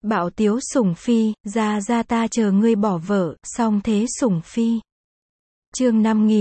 Bạo tiếu sủng phi, ra ta chờ ngươi bỏ vợ, song thế sủng phi. Chương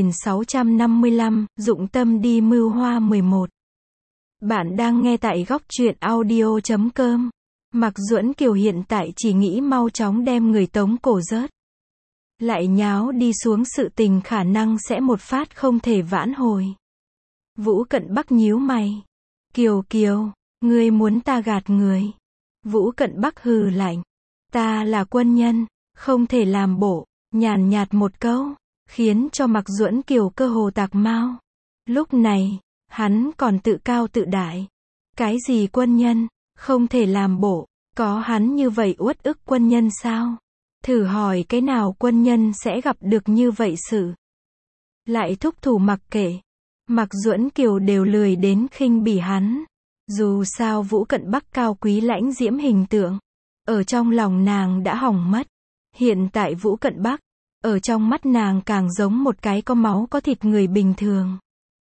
5655, dụng tâm đi mưu hoa 11. Bạn đang nghe tại góc truyện audio.com. Mạc Duẫn Kiều hiện tại chỉ nghĩ mau chóng đem người tống cổ rớt. Lại nháo đi xuống sự tình khả năng sẽ một phát không thể vãn hồi. Vũ Cận Bắc nhíu mày. Kiều, ngươi muốn ta gạt người. Vũ Cận Bắc hừ lạnh. Ta là quân nhân, không thể làm bộ, nhàn nhạt một câu, khiến cho Mạc Duẫn Kiều cơ hồ tạc mao. Lúc này, hắn còn tự cao tự đại. Cái gì quân nhân, không thể làm bộ, có hắn như vậy uất ức quân nhân sao? Thử hỏi cái nào quân nhân sẽ gặp được như vậy sự? Lại thúc thủ mặc kệ. Mạc Duẫn Kiều đều lười đến khinh bỉ hắn. Dù sao Vũ Cận Bắc cao quý lãnh diễm hình tượng, ở trong lòng nàng đã hỏng mất. Hiện tại Vũ Cận Bắc, ở trong mắt nàng càng giống một cái có máu có thịt người bình thường.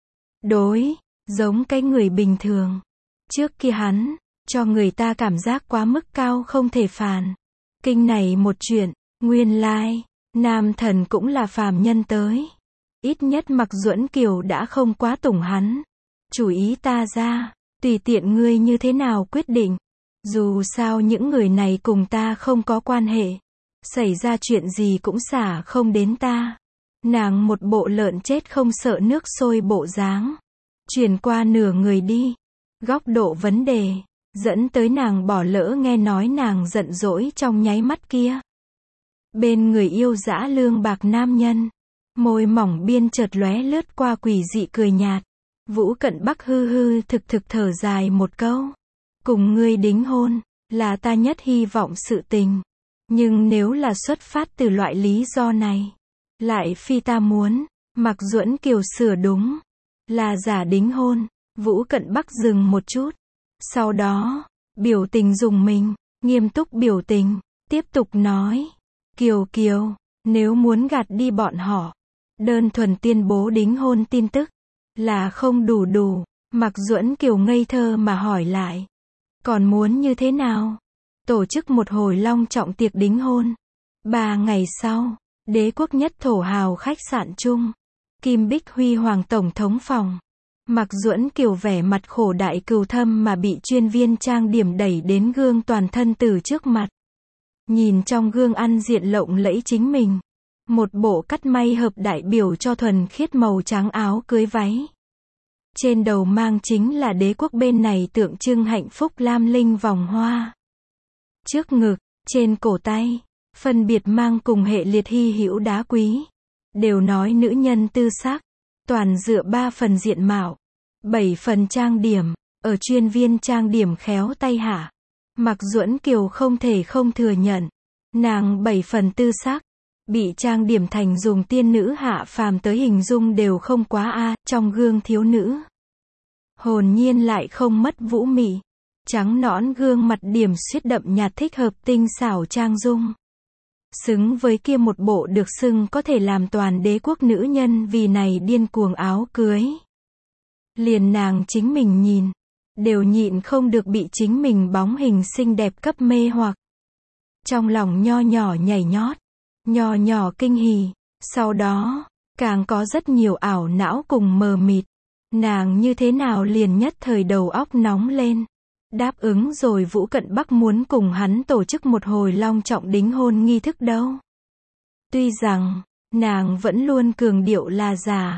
Giống cái người bình thường. Trước kia hắn, cho người ta cảm giác quá mức cao không thể phàn. Kinh này một chuyện, nguyên lai, nam thần cũng là phàm nhân tới. Ít nhất Mạc Duẫn Kiều đã không quá tủng hắn. Chủ ý ta ra, tùy tiện ngươi như thế nào quyết định. Dù sao những người này cùng ta không có quan hệ. Xảy ra chuyện gì cũng xả không đến ta. Nàng một bộ lợn chết không sợ nước sôi bộ dáng. Chuyển qua nửa người đi. Góc độ vấn đề, dẫn tới nàng bỏ lỡ nghe nói nàng giận dỗi trong nháy mắt kia. Bên người yêu dã lương bạc nam nhân, môi mỏng biên chợt lóe lướt qua quỷ dị cười nhạt. Vũ Cận Bắc hư thực thở dài một câu. Cùng ngươi đính hôn, là ta nhất hy vọng sự tình. Nhưng nếu là xuất phát từ loại lý do này, lại phi ta muốn. Mạc Duẫn Kiều sửa đúng. Là giả đính hôn. Vũ Cận Bắc dừng một chút. Sau đó, biểu tình dùng mình, nghiêm túc biểu tình, tiếp tục nói. Kiều, nếu muốn gạt đi bọn họ, đơn thuần tuyên bố đính hôn tin tức, là không đủ. Mạc Duẫn Kiều ngây thơ mà hỏi lại. Còn muốn như thế nào? Tổ chức một hồi long trọng tiệc đính hôn. 3 ngày sau, Đế quốc nhất thổ hào khách sạn chung. Kim Bích Huy Hoàng tổng thống phòng. Mạc Duẫn Kiều vẻ mặt khổ đại cừu thâm mà bị chuyên viên trang điểm đẩy đến gương toàn thân từ trước mặt. Nhìn trong gương ăn diện lộng lẫy chính mình. Một bộ cắt may hợp đại biểu cho thuần khiết màu trắng áo cưới váy. Trên đầu mang chính là đế quốc bên này tượng trưng hạnh phúc lam linh vòng hoa. Trước ngực, trên cổ tay, phân biệt mang cùng hệ liệt hy hữu đá quý. Đều nói nữ nhân tư sắc, toàn dựa 3 phần diện mạo, 7 phần trang điểm, ở chuyên viên trang điểm khéo tay hạ. Mạc Duẫn Kiều không thể không thừa nhận, nàng 7 phần tư sắc, bị trang điểm thành dùng tiên nữ hạ phàm tới hình dung đều không quá trong gương thiếu nữ. Hồn nhiên lại không mất vũ mị, trắng nõn gương mặt điểm xuyết đậm nhạt thích hợp tinh xảo trang dung. Xứng với kia một bộ được xưng có thể làm toàn đế quốc nữ nhân vì này điên cuồng áo cưới. Liền nàng chính mình nhìn, đều nhịn không được bị chính mình bóng hình xinh đẹp cấp mê hoặc. Trong lòng nho nhỏ nhảy nhót, nho nhỏ kinh hỉ, sau đó, càng có rất nhiều ảo não cùng mờ mịt. Nàng như thế nào liền nhất thời đầu óc nóng lên. Đáp ứng rồi Vũ Cận Bắc muốn cùng hắn tổ chức một hồi long trọng đính hôn nghi thức đâu. Tuy rằng, nàng vẫn luôn cường điệu là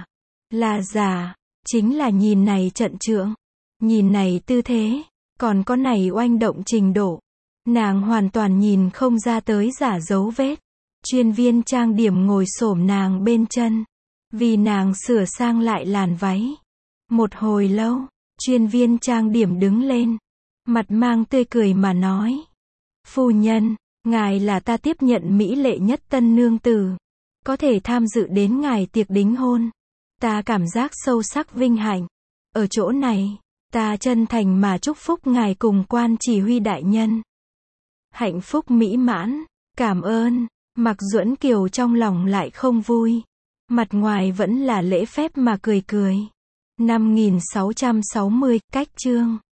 giả, chính là nhìn này trận trượng, nhìn này tư thế, còn có này oanh động trình độ. Nàng hoàn toàn nhìn không ra tới giả dấu vết. Chuyên viên trang điểm ngồi xổm nàng bên chân, vì nàng sửa sang lại làn váy. Một hồi lâu, chuyên viên trang điểm đứng lên, mặt mang tươi cười mà nói. Phu nhân, ngài là ta tiếp nhận mỹ lệ nhất tân nương tử. Có thể tham dự đến ngài tiệc đính hôn. Ta cảm giác sâu sắc vinh hạnh. Ở chỗ này, ta chân thành mà chúc phúc ngài cùng quan chỉ huy đại nhân. Hạnh phúc mỹ mãn, cảm ơn. Mạc Duẫn Kiều trong lòng lại không vui. Mặt ngoài vẫn là lễ phép mà cười. 5660, cách chương.